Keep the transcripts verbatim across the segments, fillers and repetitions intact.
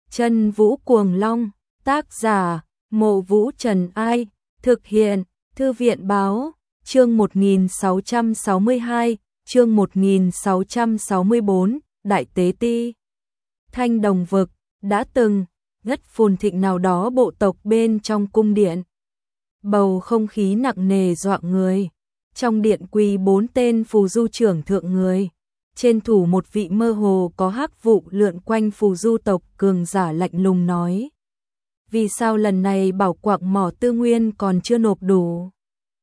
Chân Vũ Cuồng Long, tác giả, Mộ Vũ Trần Ai, thực hiện, Thư viện Báo, chương một nghìn sáu trăm sáu mươi hai, chương một nghìn sáu trăm sáu mươi bốn, Đại Tế Ti. Thanh Đồng Vực, đã từng, rất phồn thịnh nào đó bộ tộc bên trong cung điện. Bầu không khí nặng nề dọa người. Trong điện quỳ bốn tên phù du trưởng thượng người. Trên thủ một vị mơ hồ có hắc vụ lượn quanh phù du tộc cường giả lạnh lùng nói. Vì sao lần này bảo quạng mỏ tư nguyên còn chưa nộp đủ?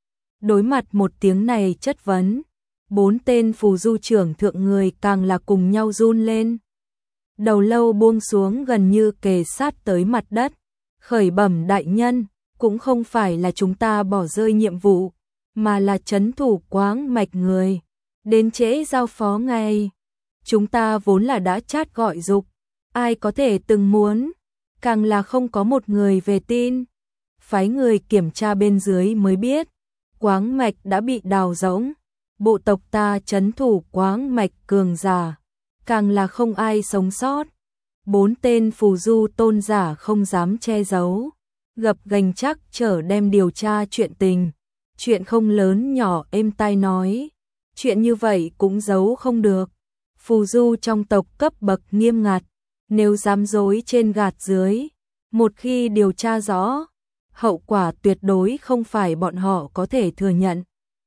Đối mặt một tiếng này chất vấn, bốn tên phù du trưởng thượng người càng là cùng nhau run lên. Đầu lâu buông xuống gần như kề sát tới mặt đất. Khởi bẩm đại nhân, cũng không phải là chúng ta bỏ rơi nhiệm vụ, mà là trấn thủ quáng mạch người. Đến trễ giao phó ngay. Chúng ta vốn là đã chát gọi dục, ai có thể từng muốn, càng là không có một người về tin. Phái người kiểm tra bên dưới mới biết, quáng mạch đã bị đào rỗng. Bộ tộc ta trấn thủ quáng mạch cường giả, càng là không ai sống sót. Bốn tên phù du tôn giả không dám che giấu, gập gành chắc trở đem điều tra chuyện tình. Chuyện không lớn nhỏ êm tai nói, chuyện như vậy cũng giấu không được. Phù du trong tộc cấp bậc nghiêm ngặt, nếu dám dối trên gạt dưới, một khi điều tra rõ, hậu quả tuyệt đối không phải bọn họ có thể thừa nhận.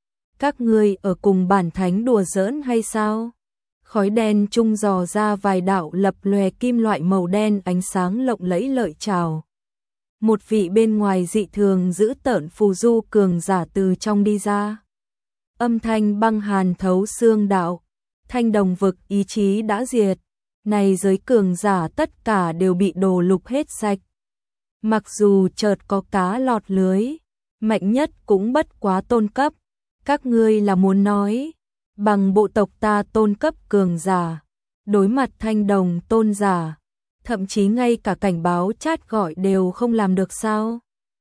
Các ngươi ở cùng bản thánh đùa giỡn hay sao? Khói đen trung dò ra vài đạo lập lòe kim loại màu đen ánh sáng lộng lẫy lợi trào. Một vị bên ngoài dị thường giữ tợn phù du cường giả từ trong đi ra. Âm thanh băng hàn thấu xương đạo, Thanh Đồng Vực ý chí đã diệt. Này giới cường giả tất cả đều bị đồ lục hết sạch. Mặc dù chợt có cá lọt lưới, mạnh nhất cũng bất quá tôn cấp. Các ngươi là muốn nói, bằng bộ tộc ta tôn cấp cường giả, đối mặt thanh đồng tôn giả, thậm chí ngay cả cảnh báo chat gọi đều không làm được sao?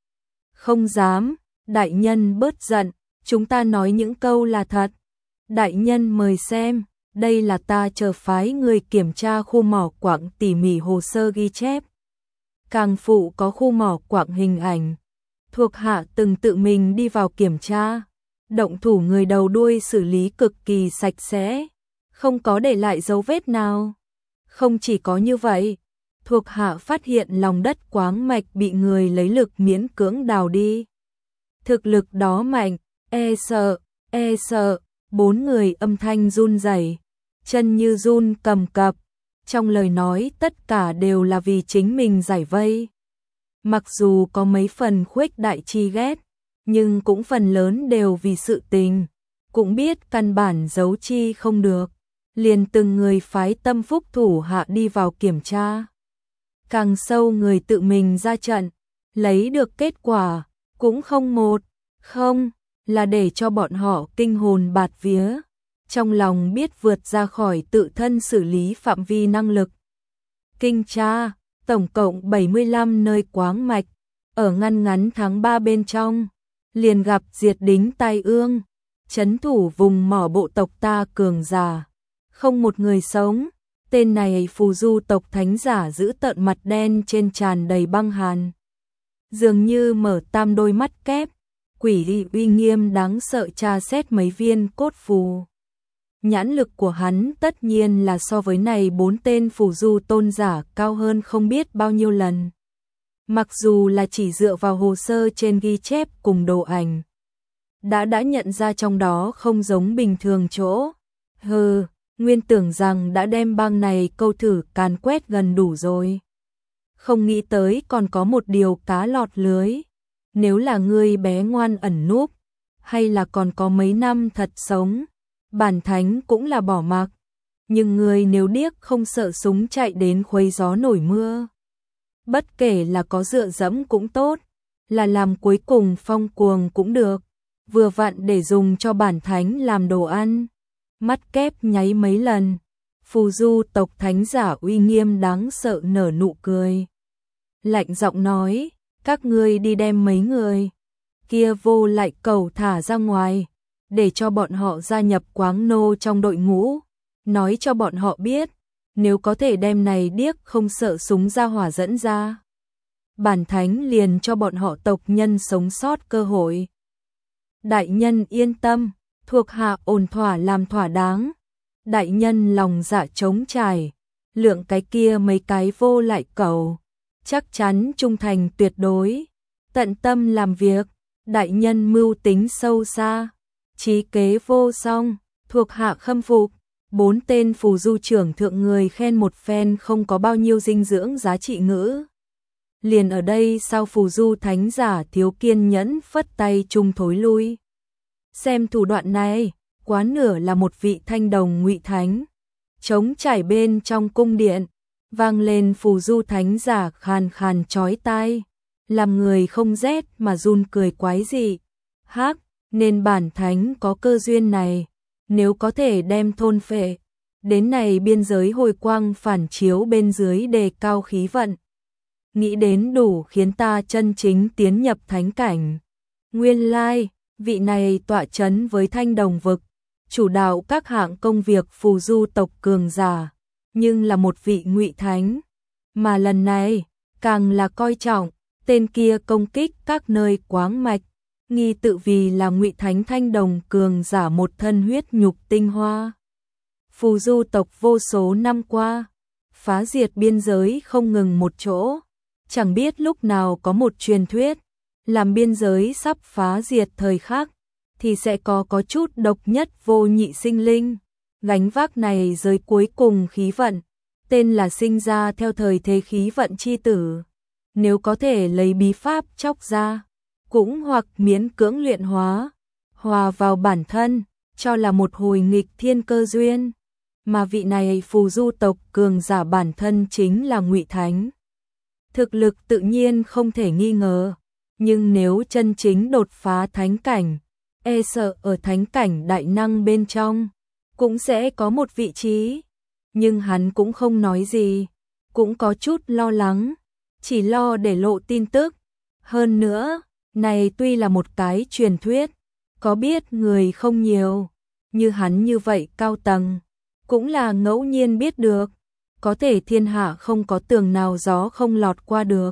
Không dám, đại nhân bớt giận, chúng ta nói những câu là thật. Đại nhân mời xem, đây là ta chờ phái người kiểm tra khu mỏ quặng tỉ mỉ hồ sơ ghi chép. Càng phụ có khu mỏ quặng hình ảnh, thuộc hạ từng tự mình đi vào kiểm tra. Động thủ người đầu đuôi xử lý cực kỳ sạch sẽ, không có để lại dấu vết nào. Không chỉ có như vậy, thuộc hạ phát hiện lòng đất quáng mạch bị người lấy lực miễn cưỡng đào đi. Thực lực đó mạnh, e sợ, e sợ, bốn người âm thanh run rẩy, chân như run cầm cập, trong lời nói tất cả đều là vì chính mình giải vây. Mặc dù có mấy phần khuếch đại chi ghét, nhưng cũng phần lớn đều vì sự tình, cũng biết căn bản giấu chi không được, liền từng người phái tâm phúc thủ hạ đi vào kiểm tra. Càng sâu người tự mình ra trận, lấy được kết quả, cũng không một, không, là để cho bọn họ kinh hồn bạt vía, trong lòng biết vượt ra khỏi tự thân xử lý phạm vi năng lực. Kinh tra, tổng cộng bảy mươi lăm nơi quáng mạch, ở ngăn ngắn tháng ba bên trong, liền gặp diệt đính tai ương, trấn thủ vùng mỏ bộ tộc ta cường giả, không một người sống. Tên này phù du tộc thánh giả giữ tợn mặt đen trên tràn đầy băng hàn, dường như mở tam đôi mắt kép, quỷ uy nghiêm đáng sợ tra xét mấy viên cốt phù. Nhãn lực của hắn tất nhiên là so với này bốn tên phù du tôn giả cao hơn không biết bao nhiêu lần. Mặc dù là chỉ dựa vào hồ sơ trên ghi chép cùng đồ ảnh, đã đã nhận ra trong đó không giống bình thường chỗ. Hừ, nguyên tưởng rằng đã đem bang này câu thử càn quét gần đủ rồi. Không nghĩ tới còn có một điều cá lọt lưới. Nếu là ngươi bé ngoan ẩn núp, hay là còn có mấy năm thật sống, bản thánh cũng là bỏ mặc. Nhưng ngươi nếu điếc không sợ súng chạy đến khuấy gió nổi mưa. Bất kể là có dựa dẫm cũng tốt, là làm cuối cùng phong cuồng cũng được, vừa vặn để dùng cho bản thánh làm đồ ăn. Mắt kép nháy mấy lần, phù du tộc thánh giả uy nghiêm đáng sợ nở nụ cười. Lạnh giọng nói, các ngươi đi đem mấy người kia vô lại cầu thả ra ngoài, để cho bọn họ gia nhập quáng nô trong đội ngũ, nói cho bọn họ biết, nếu có thể đem này điếc không sợ súng ra hỏa dẫn ra. Bản thánh liền cho bọn họ tộc nhân sống sót cơ hội. Đại nhân yên tâm, thuộc hạ ổn thỏa làm thỏa đáng. Đại nhân lòng dạ trống trải, lượng cái kia mấy cái vô lại cầu, chắc chắn trung thành tuyệt đối, tận tâm làm việc. Đại nhân mưu tính sâu xa, trí kế vô song, thuộc hạ khâm phục. Bốn tên phù du trưởng thượng người khen một phen không có bao nhiêu dinh dưỡng giá trị ngữ. Liền ở đây sao phù du thánh giả thiếu kiên nhẫn phất tay chung thối lui. Xem thủ đoạn này, quá nửa là một vị thanh đồng ngụy thánh. Trống trải bên trong cung điện, vang lên phù du thánh giả khàn khàn chói tai, làm người không rét mà run cười quái dị. Hắc, nên bản thánh có cơ duyên này, nếu có thể đem thôn phệ, đến này biên giới hồi quang phản chiếu bên dưới đề cao khí vận. Nghĩ đến đủ khiến ta chân chính tiến nhập thánh cảnh. Nguyên lai, vị này tọa chấn với thanh đồng vực, chủ đạo các hạng công việc phù du tộc cường giả, nhưng là một vị ngụy thánh. Mà lần này, càng là coi trọng, tên kia công kích các nơi quáng mạch, nghi tự vì là ngụy thánh thanh đồng cường giả một thân huyết nhục tinh hoa. Phù du tộc vô số năm qua, phá diệt biên giới không ngừng một chỗ, chẳng biết lúc nào có một truyền thuyết, làm biên giới sắp phá diệt thời khắc, thì sẽ có có chút độc nhất vô nhị sinh linh, gánh vác này giới cuối cùng khí vận, tên là sinh ra theo thời thế khí vận chi tử. Nếu có thể lấy bí pháp chóc ra, cũng hoặc miễn cưỡng luyện hóa, hòa vào bản thân, cho là một hồi nghịch thiên cơ duyên. Mà vị này phù du tộc cường giả bản thân chính là ngụy thánh. Thực lực tự nhiên không thể nghi ngờ, nhưng nếu chân chính đột phá thánh cảnh, e sợ ở thánh cảnh đại năng bên trong, cũng sẽ có một vị trí. Nhưng hắn cũng không nói gì, cũng có chút lo lắng, chỉ lo để lộ tin tức. Hơn nữa, này tuy là một cái truyền thuyết, có biết người không nhiều, như hắn như vậy cao tầng, cũng là ngẫu nhiên biết được, có thể thiên hạ không có tường nào gió không lọt qua được.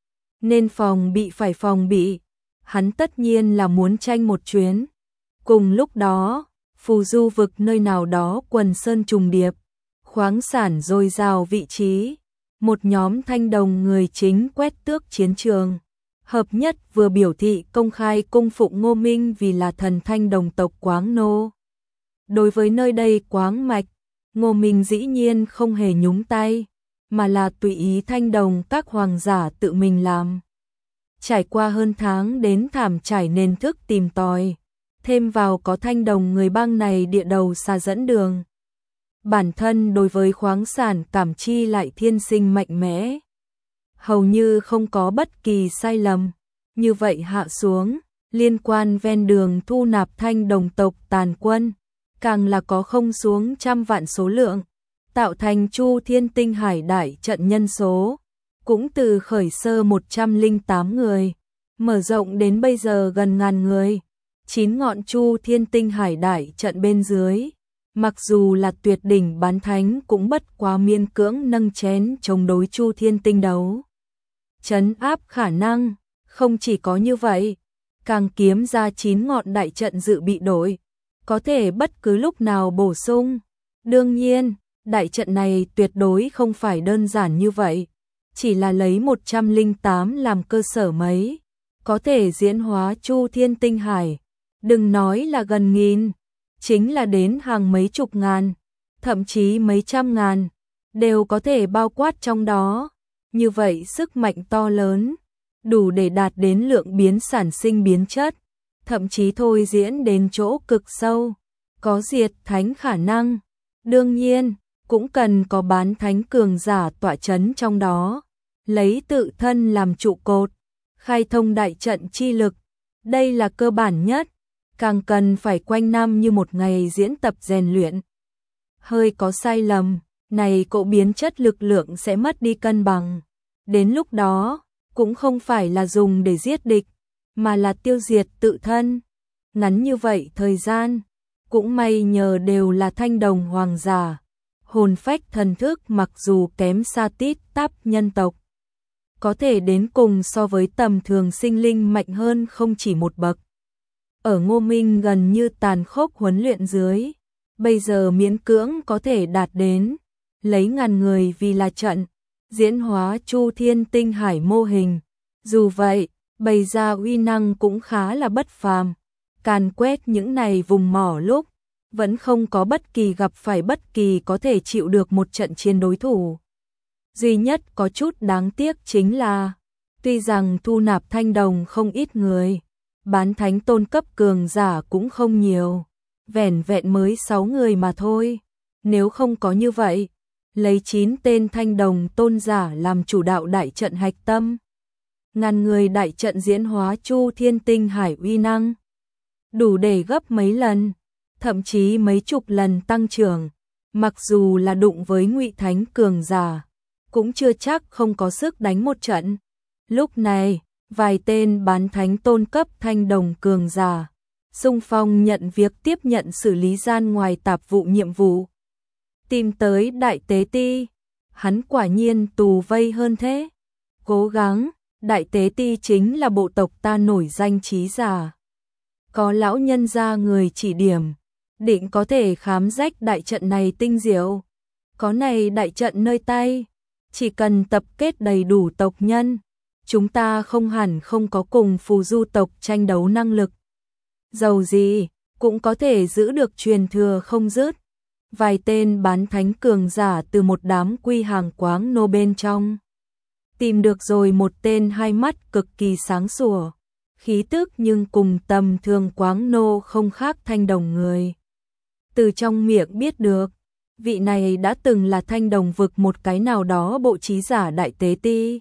Nên phòng bị phải phòng bị, hắn tất nhiên là muốn tranh một chuyến. Cùng lúc đó, phù du vực nơi nào đó quần sơn trùng điệp, khoáng sản dồi dào vị trí, một nhóm thanh đồng người chính quét tước chiến trường. Hợp nhất vừa biểu thị công khai cung phụng Ngô Minh vì là thần thanh đồng tộc Quáng Nô. Đối với nơi đây quáng mạch, Ngô Minh dĩ nhiên không hề nhúng tay, mà là tùy ý thanh đồng các hoàng giả tự mình làm. Trải qua hơn tháng đến thảm trải nền thức tìm tòi, thêm vào có thanh đồng người bang này địa đầu xa dẫn đường. Bản thân đối với khoáng sản cảm chi lại thiên sinh mạnh mẽ, hầu như không có bất kỳ sai lầm. Như vậy hạ xuống, liên quan ven đường thu nạp thanh đồng tộc tàn quân, càng là có không xuống trăm vạn số lượng, tạo thành Chu Thiên Tinh Hải đại trận nhân số, cũng từ khởi sơ một trăm lẻ tám người, mở rộng đến bây giờ gần ngàn người. Chín ngọn Chu Thiên Tinh Hải đại trận bên dưới, mặc dù là tuyệt đỉnh bán thánh cũng bất quá miên cưỡng nâng chén chống đối Chu Thiên Tinh đấu. Trấn áp khả năng, không chỉ có như vậy, càng kiếm ra chín ngọn đại trận dự bị đổi, có thể bất cứ lúc nào bổ sung. Đương nhiên, đại trận này tuyệt đối không phải đơn giản như vậy, chỉ là lấy một trăm lẻ tám làm cơ sở mấy, có thể diễn hóa Chu Thiên Tinh Hải, đừng nói là gần nghìn, chính là đến hàng mấy chục ngàn, thậm chí mấy trăm ngàn, đều có thể bao quát trong đó. Như vậy sức mạnh to lớn, đủ để đạt đến lượng biến sản sinh biến chất, thậm chí thôi diễn đến chỗ cực sâu, có diệt thánh khả năng. Đương nhiên, cũng cần có bán thánh cường giả tọa chấn trong đó, lấy tự thân làm trụ cột, khai thông đại trận chi lực, đây là cơ bản nhất, càng cần phải quanh năm như một ngày diễn tập rèn luyện. Hơi có sai lầm, này cỗ biến chất lực lượng sẽ mất đi cân bằng. Đến lúc đó, cũng không phải là dùng để giết địch, mà là tiêu diệt tự thân. Ngắn như vậy thời gian, cũng may nhờ đều là thanh đồng hoàng giả, hồn phách thần thức mặc dù kém xa tít tắp nhân tộc, có thể đến cùng so với tầm thường sinh linh mạnh hơn không chỉ một bậc. Ở Ngô Minh gần như tàn khốc huấn luyện dưới, bây giờ miễn cưỡng có thể đạt đến, lấy ngàn người vì là trận, diễn hóa Chu Thiên Tinh Hải mô hình. Dù vậy, bày ra uy năng cũng khá là bất phàm, càn quét những này vùng mỏ lúc, vẫn không có bất kỳ gặp phải bất kỳ có thể chịu được một trận chiến đối thủ. Duy nhất có chút đáng tiếc chính là, tuy rằng thu nạp thanh đồng không ít người, bán thánh tôn cấp cường giả cũng không nhiều, vẻn vẹn mới sáu người mà thôi. Nếu không có như vậy, lấy chín tên thanh đồng tôn giả làm chủ đạo đại trận hạch tâm, ngàn người đại trận diễn hóa Chu Thiên Tinh Hải uy năng, đủ để gấp mấy lần, thậm chí mấy chục lần tăng trưởng, mặc dù là đụng với Ngụy Thánh cường giả, cũng chưa chắc không có sức đánh một trận. Lúc này, vài tên bán thánh tôn cấp thanh đồng cường giả, xung phong nhận việc tiếp nhận xử lý gian ngoài tạp vụ nhiệm vụ. Tìm tới Đại Tế Ti, hắn quả nhiên tù vây hơn thế. Cố gắng, Đại Tế Ti chính là bộ tộc ta nổi danh trí giả. Có lão nhân gia người chỉ điểm, định có thể khám rách đại trận này tinh diệu. Có này đại trận nơi tay, chỉ cần tập kết đầy đủ tộc nhân, chúng ta không hẳn không có cùng phù du tộc tranh đấu năng lực. Dầu gì, cũng có thể giữ được truyền thừa không dứt. Vài tên bán thánh cường giả từ một đám quy hàng quáng nô bên trong. Tìm được rồi một tên hai mắt cực kỳ sáng sủa, khí tức nhưng cùng tầm thường quáng nô không khác thanh đồng người. Từ trong miệng biết được, vị này đã từng là thanh đồng vực một cái nào đó bộ trí giả Đại Tế Ti.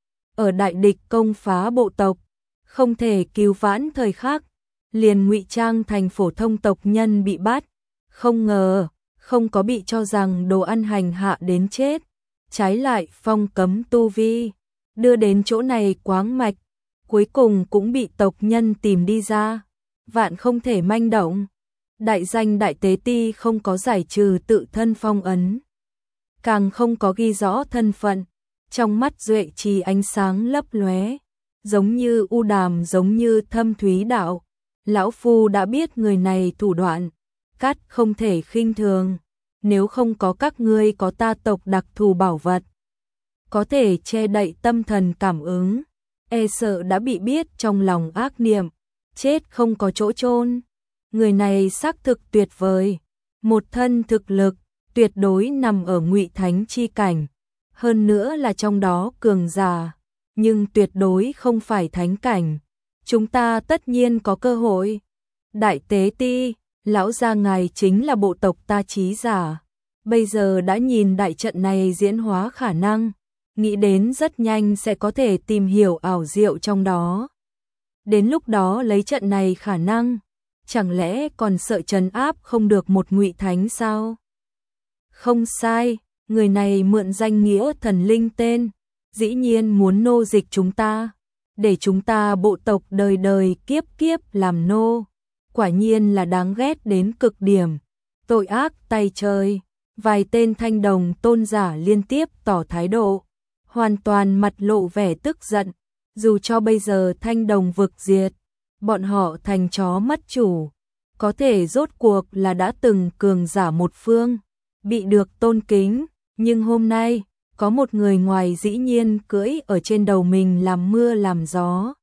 Ở đại địch công phá bộ tộc, không thể cứu vãn thời khắc, liền ngụy trang thành phổ thông tộc nhân bị bắt, không ngờ, không có bị cho rằng đồ ăn hành hạ đến chết, trái lại phong cấm tu vi, đưa đến chỗ này quáng mạch, cuối cùng cũng bị tộc nhân tìm đi ra, vạn không thể manh động. Đại danh Đại Tế Ti không có giải trừ tự thân phong ấn, càng không có ghi rõ thân phận, trong mắt duệ trì ánh sáng lấp lóe, giống như u đàm giống như thâm thúy đạo. Lão Phu đã biết người này thủ đoạn, cắt không thể khinh thường, nếu không có các ngươi có ta tộc đặc thù bảo vật, có thể che đậy tâm thần cảm ứng, e sợ đã bị biết trong lòng ác niệm, chết không có chỗ chôn. Người này xác thực tuyệt vời, một thân thực lực, tuyệt đối nằm ở Ngụy Thánh chi cảnh, hơn nữa là trong đó cường giả, nhưng tuyệt đối không phải thánh cảnh. Chúng ta tất nhiên có cơ hội. Đại Tế Ti, lão gia ngài chính là bộ tộc ta trí giả, bây giờ đã nhìn đại trận này diễn hóa khả năng, nghĩ đến rất nhanh sẽ có thể tìm hiểu ảo diệu trong đó. Đến lúc đó lấy trận này khả năng, chẳng lẽ còn sợ trấn áp không được một Ngụy Thánh sao? Không sai, người này mượn danh nghĩa thần linh tên, dĩ nhiên muốn nô dịch chúng ta, để chúng ta bộ tộc đời đời kiếp kiếp làm nô, quả nhiên là đáng ghét đến cực điểm, tội ác tay trời. Vài tên thanh đồng tôn giả liên tiếp tỏ thái độ, hoàn toàn mặt lộ vẻ tức giận, dù cho bây giờ thanh đồng vực diệt, bọn họ thành chó mất chủ, có thể rốt cuộc là đã từng cường giả một phương, bị được tôn kính, nhưng hôm nay, có một người ngoài dĩ nhiên cưỡi ở trên đầu mình làm mưa làm gió.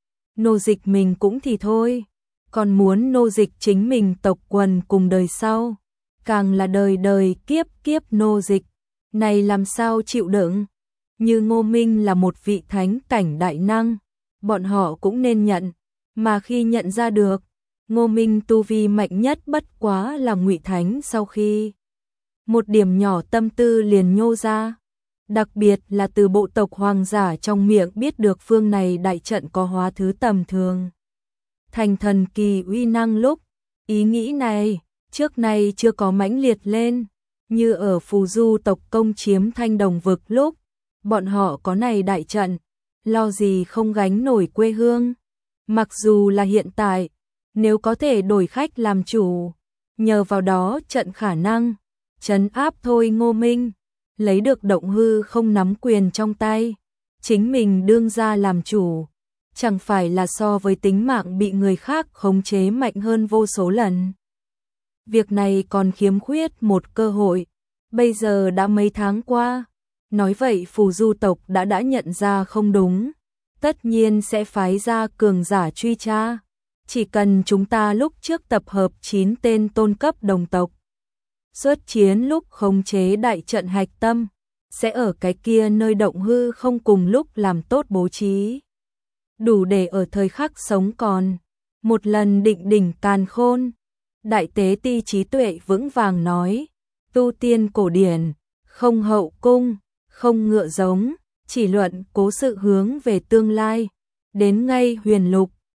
Nô dịch mình cũng thì thôi, còn muốn nô dịch chính mình tộc quần cùng đời sau, càng là đời đời kiếp kiếp nô dịch, này làm sao chịu đựng. Như Ngô Minh là một vị thánh cảnh đại năng, bọn họ cũng nên nhận, mà khi nhận ra được, Ngô Minh tu vi mạnh nhất bất quá là Ngụy Thánh sau khi một điểm nhỏ tâm tư liền nhô ra, đặc biệt là từ bộ tộc hoàng giả trong miệng biết được phương này đại trận có hóa thứ tầm thường thành thần kỳ uy năng lúc, ý nghĩ này trước nay chưa có mãnh liệt lên, như ở phù du tộc công chiếm thanh đồng vực lúc, bọn họ có này đại trận, lo gì không gánh nổi quê hương. Mặc dù là hiện tại, nếu có thể đổi khách làm chủ, nhờ vào đó trận khả năng, trấn áp thôi Ngô Minh, lấy được động hư không nắm quyền trong tay, chính mình đương ra làm chủ, chẳng phải là so với tính mạng bị người khác khống chế mạnh hơn vô số lần. Việc này còn khiếm khuyết một cơ hội, bây giờ đã mấy tháng qua, nói vậy phù du tộc đã đã nhận ra không đúng, tất nhiên sẽ phái ra cường giả truy tra. Chỉ cần chúng ta lúc trước tập hợp chín tên tôn cấp đồng tộc, xuất chiến lúc khống chế đại trận hạch tâm, sẽ ở cái kia nơi động hư không cùng lúc làm tốt bố trí. Đủ để ở thời khắc sống còn, một lần định đỉnh càn khôn. Đại tế ti trí tuệ vững vàng nói, tu tiên cổ điển, không hậu cung, không ngựa giống, chỉ luận cố sự hướng về tương lai, đến ngay huyền lục,